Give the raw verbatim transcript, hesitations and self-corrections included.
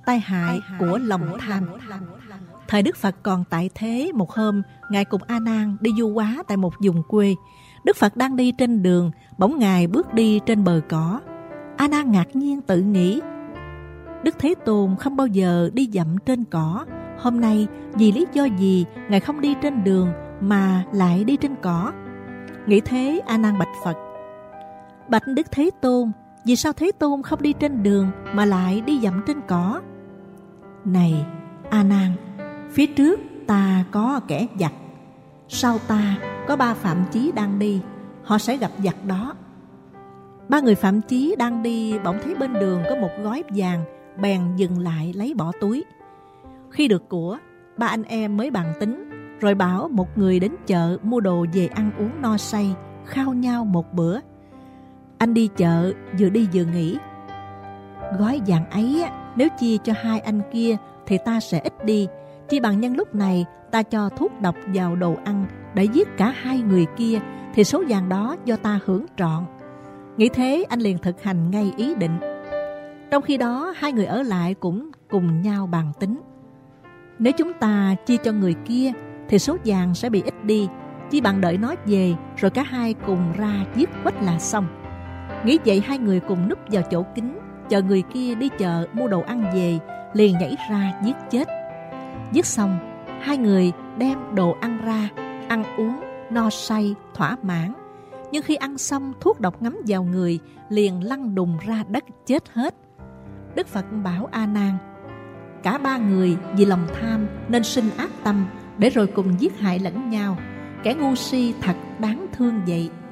tai hại của lòng tham. Thời Đức Phật còn tại thế, một hôm, Ngài cùng A Nan đi du hóa tại một vùng quê. Đức Phật đang đi trên đường, bỗng Ngài bước đi trên bờ cỏ. A Nan ngạc nhiên tự nghĩ, Đức Thế Tôn không bao giờ đi dậm trên cỏ. Hôm nay vì lý do gì Ngài không đi trên đường mà lại đi trên cỏ? Nghĩ thế, A Nan bạch Phật: Bạch Đức Thế Tôn, vì sao Thế Tôn không đi trên đường mà lại đi dậm trên cỏ? Này A Nan, phía trước ta có kẻ giặc, sau ta có ba phạm chí đang đi, họ sẽ gặp giặc đó. Ba người phạm chí đang đi bỗng thấy bên đường có một gói vàng, bèn dừng lại lấy bỏ túi. Khi được của, ba anh em mới bàn tính, rồi bảo một người đến chợ mua đồ về ăn uống no say, khao nhau một bữa. Anh đi chợ vừa đi vừa nghĩ, gói vàng ấy nếu chia cho hai anh kia thì ta sẽ ít đi, chi bằng nhân lúc này ta cho thuốc độc vào đồ ăn để giết cả hai người kia, thì số vàng đó do ta hưởng trọn. Nghĩ thế, anh liền thực hành ngay ý định. Trong khi đó, hai người ở lại cũng cùng nhau bàn tính, nếu chúng ta chia cho người kia thì số vàng sẽ bị ít đi, chi bằng đợi nó về rồi cả hai cùng ra giết quách là xong. Nghĩ vậy, hai người cùng núp vào chỗ kín, chờ người kia đi chợ mua đồ ăn về, liền nhảy ra giết chết. Giết xong, hai người đem đồ ăn ra, ăn uống no say thỏa mãn. Nhưng khi ăn xong, thuốc độc ngấm vào người, liền lăn đùng ra đất chết hết. Đức Phật bảo A Nan, cả ba người vì lòng tham nên sinh ác tâm, để rồi cùng giết hại lẫn nhau. Kẻ ngu si thật đáng thương vậy.